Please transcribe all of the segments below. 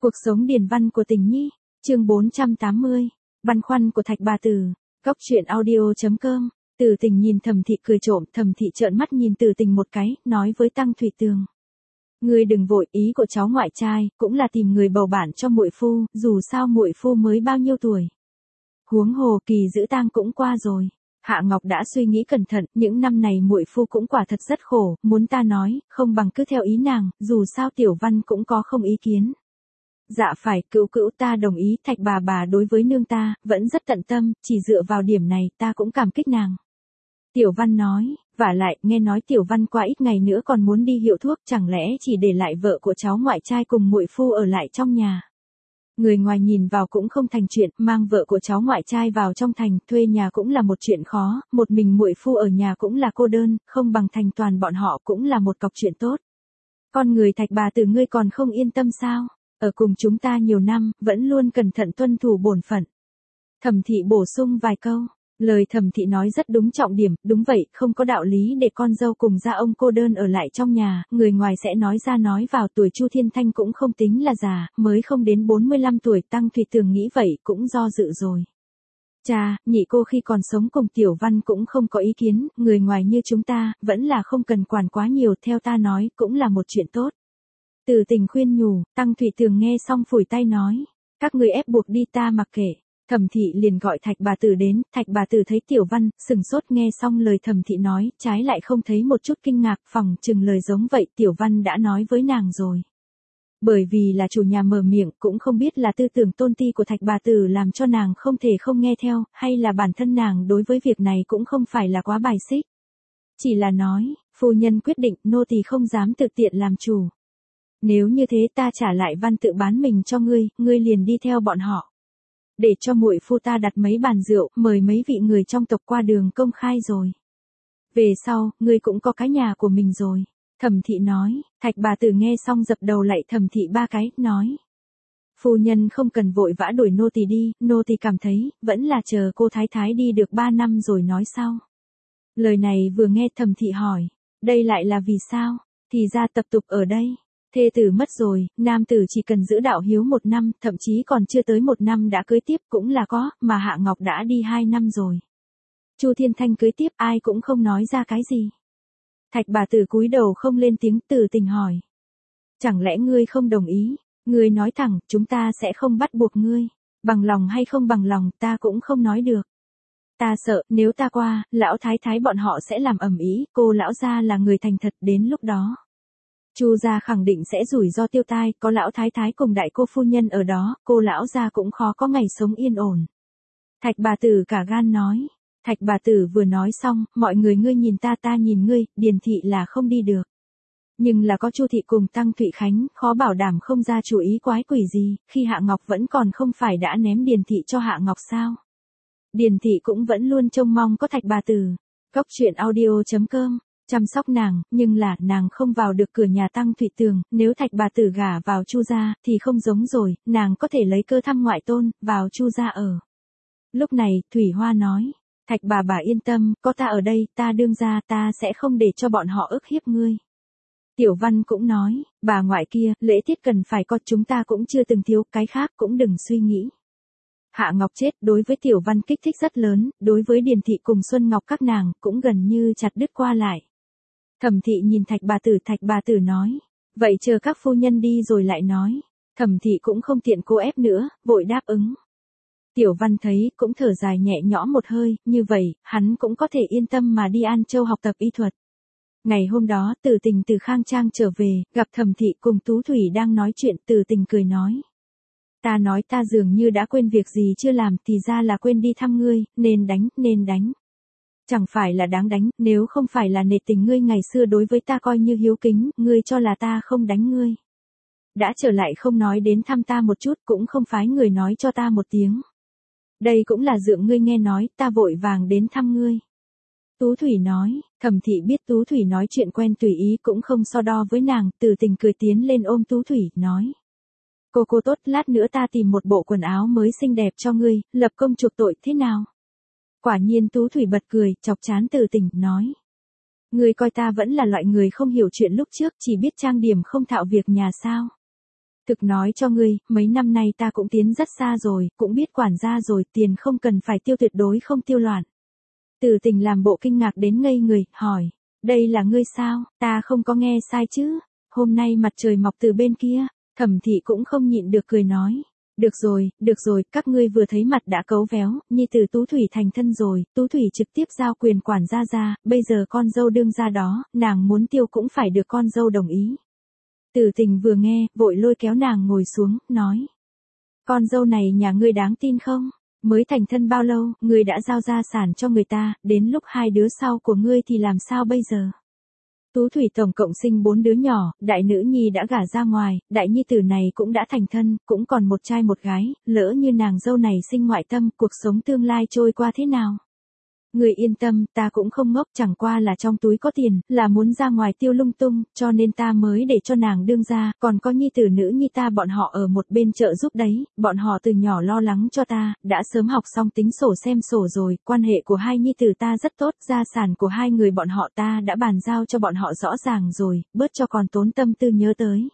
Cuộc sống điền văn của Tình Nhi, chương 480, băn khoăn của Thạch Bà Tử, góc truyện audio.com. Từ Tình nhìn Thẩm Thị cười trộm, Thẩm Thị trợn mắt nhìn Từ Tình một cái, nói với Tăng Thủy Tường: "Ngươi đừng vội, ý của cháu ngoại trai cũng là tìm người bầu bạn cho muội phu, dù sao muội phu mới bao nhiêu tuổi. Huống hồ kỳ giữ tang cũng qua rồi." Hạ Ngọc đã suy nghĩ cẩn thận, những năm này muội phu cũng quả thật rất khổ, muốn ta nói, không bằng cứ theo ý nàng, dù sao Tiểu Văn cũng có không ý kiến. Dạ phải, cữu cữu ta đồng ý, Thạch bà đối với nương ta, vẫn rất tận tâm, chỉ dựa vào điểm này ta cũng cảm kích nàng. Tiểu Văn nói, vả lại, nghe nói Tiểu Văn qua ít ngày nữa còn muốn đi hiệu thuốc, chẳng lẽ chỉ để lại vợ của cháu ngoại trai cùng muội phu ở lại trong nhà. Người ngoài nhìn vào cũng không thành chuyện, mang vợ của cháu ngoại trai vào trong thành, thuê nhà cũng là một chuyện khó, một mình muội phu ở nhà cũng là cô đơn, không bằng thành toàn bọn họ cũng là một cọc chuyện tốt. Con người Thạch bà tử ngươi còn không yên tâm sao? Ở cùng chúng ta nhiều năm, vẫn luôn cẩn thận tuân thủ bổn phận. Thẩm Thị bổ sung vài câu. Lời Thẩm Thị nói rất đúng trọng điểm, đúng vậy, không có đạo lý để con dâu cùng gia ông cô đơn ở lại trong nhà, người ngoài sẽ nói ra nói vào. Tuổi Chu Thiên Thanh cũng không tính là già, mới không đến 45 tuổi. Tăng Thủy Tường nghĩ vậy cũng do dự rồi. Cha, nhị cô khi còn sống cùng Tiểu Văn cũng không có ý kiến, người ngoài như chúng ta, vẫn là không cần quản quá nhiều, theo ta nói, cũng là một chuyện tốt. Từ Tình khuyên nhủ, Tăng Thủy Tường nghe xong phủi tay nói, các người ép buộc đi ta mặc kệ. Thẩm Thị liền gọi Thạch bà tử đến, Thạch bà tử thấy Tiểu Văn, sừng sốt nghe xong lời Thẩm Thị nói, trái lại không thấy một chút kinh ngạc, phỏng chừng lời giống vậy Tiểu Văn đã nói với nàng rồi. Bởi vì là chủ nhà mở miệng, cũng không biết là tư tưởng tôn ti của Thạch bà tử làm cho nàng không thể không nghe theo, hay là bản thân nàng đối với việc này cũng không phải là quá bài xích. Chỉ là nói, phu nhân quyết định, nô tỳ không dám tự tiện làm chủ. Nếu như thế ta trả lại Văn tự bán mình cho ngươi, ngươi liền đi theo bọn họ. Để cho muội phu ta đặt mấy bàn rượu, mời mấy vị người trong tộc qua đường công khai rồi. Về sau, ngươi cũng có cái nhà của mình rồi. Thẩm Thị nói, Thạch bà tử nghe xong dập đầu lạy Thẩm Thị ba cái, nói. Phu nhân không cần vội vã đuổi nô tỳ đi, nô tỳ cảm thấy, vẫn là chờ cô thái thái đi được 3 năm rồi nói sau. Lời này vừa nghe Thẩm Thị hỏi, đây lại là vì sao? Thì ra tập tục ở đây. Thê tử mất rồi, nam tử chỉ cần giữ đạo hiếu 1 năm, thậm chí còn chưa tới 1 năm đã cưới tiếp cũng là có, mà Hạ Ngọc đã đi 2 năm rồi. Chu Thiên Thanh cưới tiếp ai cũng không nói ra cái gì. Thạch bà tử cúi đầu không lên tiếng. Từ Tình hỏi. Chẳng lẽ ngươi không đồng ý? Ngươi nói thẳng, chúng ta sẽ không bắt buộc ngươi. Bằng lòng hay không bằng lòng ta cũng không nói được. Ta sợ, nếu ta qua, lão thái thái bọn họ sẽ làm ầm ĩ, cô lão gia là người thành thật, đến lúc đó. Chu gia khẳng định sẽ rủi ro tiêu tai, có lão thái thái cùng đại cô phu nhân ở đó, cô lão gia cũng khó có ngày sống yên ổn. Thạch bà tử cả gan nói. Thạch bà tử vừa nói xong, mọi người ngươi nhìn ta ta nhìn ngươi, Điền thị là không đi được. Nhưng là có Chu thị cùng Tăng Thụy Khánh, khó bảo đảm không ra chủ ý quái quỷ gì, khi Hạ Ngọc vẫn còn không phải đã ném Điền thị cho Hạ Ngọc sao? Điền thị cũng vẫn luôn trông mong có Thạch bà tử. Góc truyện audio.com. Chăm sóc nàng, nhưng là nàng không vào được cửa nhà Tăng Thủy Tường, nếu Thạch bà tử gả vào Chu gia thì không giống rồi, nàng có thể lấy cơ thăm ngoại tôn, vào Chu gia ở. Lúc này, Thủy Hoa nói, Thạch bà yên tâm, có ta ở đây, ta đương gia, ta sẽ không để cho bọn họ ức hiếp ngươi. Tiểu Văn cũng nói, bà ngoại kia, lễ tiết cần phải có, chúng ta cũng chưa từng thiếu, cái khác cũng đừng suy nghĩ. Hạ Ngọc chết đối với Tiểu Văn kích thích rất lớn, đối với Điền thị cùng Xuân Ngọc các nàng cũng gần như chặt đứt qua lại. Thẩm Thị nhìn Thạch bà tử nói, vậy chờ các phu nhân đi rồi lại nói. Thẩm Thị cũng không tiện cố ép nữa, vội đáp ứng. Tiểu Văn thấy cũng thở dài nhẹ nhõm một hơi, như vậy, hắn cũng có thể yên tâm mà đi An Châu học tập y thuật. Ngày hôm đó, Từ Tình từ Khang Trang trở về, gặp Thẩm Thị cùng Tú Thủy đang nói chuyện. Từ Tình cười nói. Ta nói ta dường như đã quên việc gì chưa làm, thì ra là quên đi thăm ngươi, nên đánh. Chẳng phải là đáng đánh, nếu không phải là nể tình ngươi ngày xưa đối với ta coi như hiếu kính, ngươi cho là ta không đánh ngươi. Đã trở lại không nói đến thăm ta một chút, cũng không phái người nói cho ta một tiếng. Đây cũng là dượng ngươi nghe nói, ta vội vàng đến thăm ngươi. Tú Thủy nói, Thẩm Thị biết Tú Thủy nói chuyện quen tùy ý cũng không so đo với nàng. Từ Tình cười tiến lên ôm Tú Thủy, nói. Cô tốt, lát nữa ta tìm một bộ quần áo mới xinh đẹp cho ngươi, lập công chuộc tội thế nào? Quả nhiên Tú Thủy bật cười, chọc chán Từ Tình, nói. Ngươi coi ta vẫn là loại người không hiểu chuyện lúc trước, chỉ biết trang điểm không thạo việc nhà sao? Thực nói cho ngươi, mấy năm nay ta cũng tiến rất xa rồi, cũng biết quản gia rồi, tiền không cần phải tiêu, tuyệt đối không tiêu loạn. Từ Tình làm bộ kinh ngạc đến ngây người, hỏi, đây là ngươi sao, ta không có nghe sai chứ, hôm nay mặt trời mọc từ bên kia. Thẩm Thị cũng không nhịn được cười nói, được rồi, các ngươi vừa thấy mặt đã cấu véo, nhi tử Tú Thủy thành thân rồi, Tú Thủy trực tiếp giao quyền quản gia ra, bây giờ con dâu đương ra đó, nàng muốn tiêu cũng phải được con dâu đồng ý. Từ Tình vừa nghe, vội lôi kéo nàng ngồi xuống, nói, con dâu này nhà ngươi đáng tin không? Mới thành thân bao lâu, ngươi đã giao gia sản cho người ta, đến lúc hai đứa sau của ngươi thì làm sao bây giờ? Tú Thủy tổng cộng sinh 4 đứa nhỏ, đại nữ nhi đã gả ra ngoài, đại nhi tử này cũng đã thành thân, cũng còn một trai một gái, lỡ như nàng dâu này sinh ngoại tâm, cuộc sống tương lai trôi qua thế nào? Người yên tâm, ta cũng không ngốc, chẳng qua là trong túi có tiền, là muốn ra ngoài tiêu lung tung, cho nên ta mới để cho nàng đương ra, còn có nhi tử nữ nhi ta bọn họ ở một bên trợ giúp đấy, bọn họ từ nhỏ lo lắng cho ta, đã sớm học xong tính sổ xem sổ rồi, quan hệ của hai nhi tử ta rất tốt, gia sản của hai người bọn họ ta đã bàn giao cho bọn họ rõ ràng rồi, bớt cho còn tốn tâm tư nhớ tới.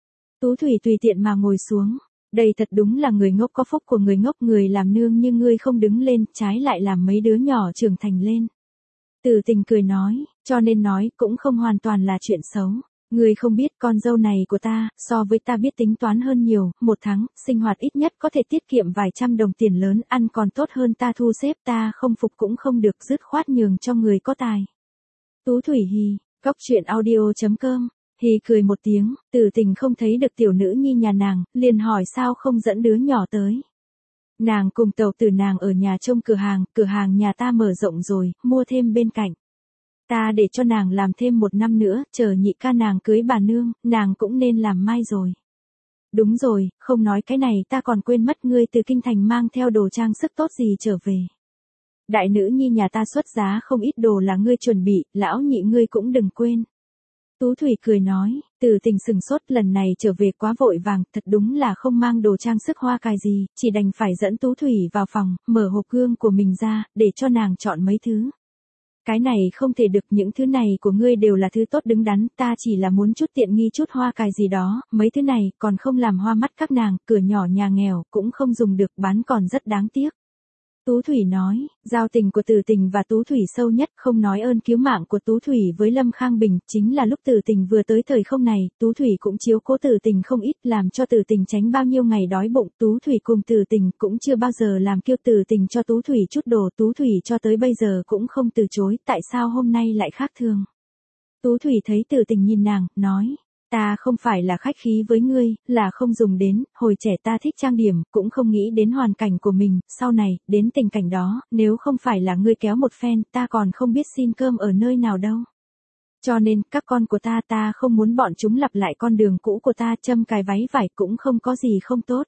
Tú Thủy tùy tiện mà ngồi xuống. Đây thật đúng là người ngốc có phúc của người ngốc, người làm nương như ngươi không đứng lên, trái lại làm mấy đứa nhỏ trưởng thành lên. Từ Tình cười nói, cho nên nói cũng không hoàn toàn là chuyện xấu. Ngươi không biết con dâu này của ta, so với ta biết tính toán hơn nhiều, một tháng, sinh hoạt ít nhất có thể tiết kiệm vài trăm đồng tiền lớn, ăn còn tốt hơn ta thu xếp, ta không phục cũng không được, dứt khoát nhường cho người có tài. Tú Thủy hì, cóc truyện audio.com. Hì cười một tiếng, Từ Tình không thấy được tiểu nữ nhi nhà nàng, liền hỏi sao không dẫn đứa nhỏ tới. Nàng cùng tàu tử nàng ở nhà trông cửa hàng nhà ta mở rộng rồi, mua thêm bên cạnh. Ta để cho nàng làm thêm 1 năm nữa, chờ nhị ca nàng cưới bà nương, nàng cũng nên làm mai rồi. Đúng rồi, không nói cái này ta còn quên mất, ngươi từ kinh thành mang theo đồ trang sức tốt gì trở về. Đại nữ nhi nhà ta xuất giá không ít đồ là ngươi chuẩn bị, lão nhị ngươi cũng đừng quên. Tú Thủy cười nói, Từ Tình sừng sốt, lần này trở về quá vội vàng, thật đúng là không mang đồ trang sức hoa cài gì, chỉ đành phải dẫn Tú Thủy vào phòng, mở hộp gương của mình ra, để cho nàng chọn mấy thứ. Cái này không thể được, những thứ này của ngươi đều là thứ tốt đứng đắn, ta chỉ là muốn chút tiện nghi, chút hoa cài gì đó, mấy thứ này còn không làm hoa mắt các nàng, cửa nhỏ nhà nghèo, cũng không dùng được, bán còn rất đáng tiếc. Tú Thủy nói, giao tình của Từ Tình và Tú Thủy sâu nhất, không nói ơn cứu mạng của Tú Thủy với Lâm Khang Bình, chính là lúc Từ Tình vừa tới thời không này, Tú Thủy cũng chiếu cố Từ Tình không ít, làm cho Từ Tình tránh bao nhiêu ngày đói bụng, Tú Thủy cùng Từ Tình cũng chưa bao giờ làm kêu Từ Tình cho Tú Thủy chút đồ, Tú Thủy cho tới bây giờ cũng không từ chối, tại sao hôm nay lại khác thường. Tú Thủy thấy Từ Tình nhìn nàng, nói, ta không phải là khách khí với ngươi, là không dùng đến, hồi trẻ ta thích trang điểm, cũng không nghĩ đến hoàn cảnh của mình, sau này, đến tình cảnh đó, nếu không phải là ngươi kéo một phen, ta còn không biết xin cơm ở nơi nào đâu. Cho nên, các con của ta không muốn bọn chúng lặp lại con đường cũ của ta, châm cài váy vải cũng không có gì không tốt.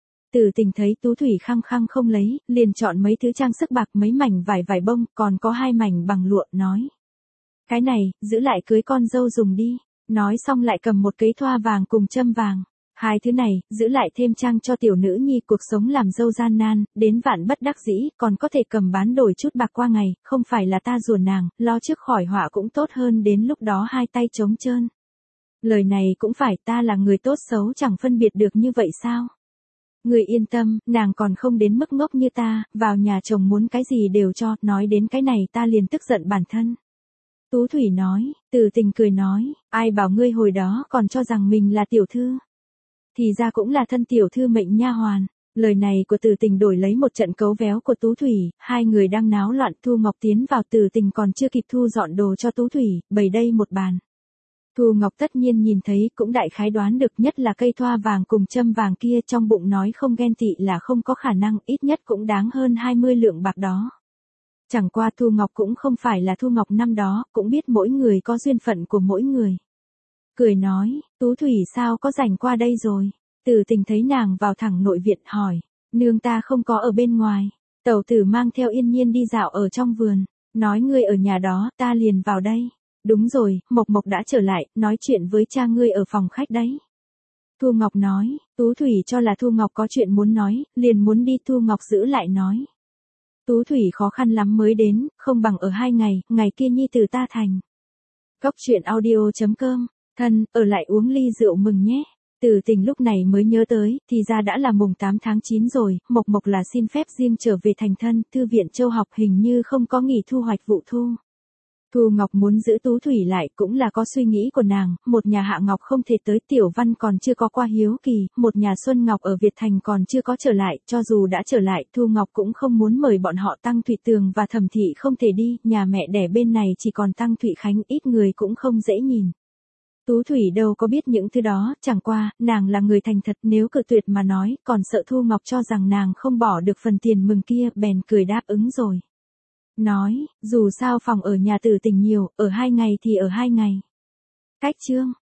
Từ Tình thấy Tú Thủy khăng khăng không lấy, liền chọn mấy thứ trang sức bạc, mấy mảnh vải bông, còn có 2 mảnh bằng lụa, nói. Cái này, giữ lại cưới con dâu dùng đi. Nói xong lại cầm một cấy thoa vàng cùng châm vàng. 2 thứ này, giữ lại thêm trang cho tiểu nữ nhi, cuộc sống làm dâu gian nan, đến vạn bất đắc dĩ, còn có thể cầm bán đổi chút bạc qua ngày, không phải là ta rủa nàng, lo trước khỏi họa cũng tốt hơn đến lúc đó hai tay trống trơn. Lời này cũng phải, ta là người tốt xấu chẳng phân biệt được như vậy sao? Người yên tâm, nàng còn không đến mức ngốc như ta, vào nhà chồng muốn cái gì đều cho, nói đến cái này ta liền tức giận bản thân. Tú Thủy nói, Từ Tình cười nói, ai bảo ngươi hồi đó còn cho rằng mình là tiểu thư. Thì ra cũng là thân tiểu thư mệnh nha hoàn. Lời này của Từ Tình đổi lấy một trận cấu véo của Tú Thủy, hai người đang náo loạn, Thu Ngọc tiến vào, Từ Tình còn chưa kịp thu dọn đồ cho Tú Thủy, bày đây một bàn. Thu Ngọc tất nhiên nhìn thấy, cũng đại khái đoán được, nhất là cây thoa vàng cùng châm vàng kia, trong bụng nói không ghen tị là không có khả năng, ít nhất cũng đáng hơn 20 lượng bạc đó. Chẳng qua Thu Ngọc cũng không phải là Thu Ngọc năm đó, cũng biết mỗi người có duyên phận của mỗi người. Cười nói, Tú Thủy sao có rảnh qua đây rồi? Từ Tình thấy nàng vào thẳng nội viện hỏi, nương ta không có ở bên ngoài. Tẩu tử mang theo Yên Nhiên đi dạo ở trong vườn, nói ngươi ở nhà đó, ta liền vào đây. Đúng rồi, Mộc Mộc đã trở lại, nói chuyện với cha ngươi ở phòng khách đấy. Thu Ngọc nói, Tú Thủy cho là Thu Ngọc có chuyện muốn nói, liền muốn đi, Thu Ngọc giữ lại nói. Tú Thủy khó khăn lắm mới đến, không bằng ở 2 ngày, ngày kia nhi tử ta thành. Cóc truyện audio.com, thân, ở lại uống ly rượu mừng nhé. Từ Tình lúc này mới nhớ tới, thì ra đã là mùng 8 tháng 9 rồi, Mộc Mộc là xin phép riêng trở về thành thân, thư viện Châu học hình như không có nghỉ thu hoạch vụ thu. Thu Ngọc muốn giữ Tú Thủy lại cũng là có suy nghĩ của nàng, một nhà Hạ Ngọc không thể tới, Tiểu Văn còn chưa có qua hiếu kỳ, một nhà Xuân Ngọc ở Việt Thành còn chưa có trở lại, cho dù đã trở lại, Thu Ngọc cũng không muốn mời bọn họ. Tăng Thụy Tường và Thẩm Thị không thể đi, nhà mẹ đẻ bên này chỉ còn Tăng Thụy Khánh, ít người cũng không dễ nhìn. Tú Thủy đâu có biết những thứ đó, chẳng qua, nàng là người thành thật, nếu cự tuyệt mà nói, còn sợ Thu Ngọc cho rằng nàng không bỏ được phần tiền mừng kia, bèn cười đáp ứng rồi. Nói, dù sao phòng ở nhà Từ Tình nhiều, ở 2 ngày thì ở 2 ngày. Cách chương.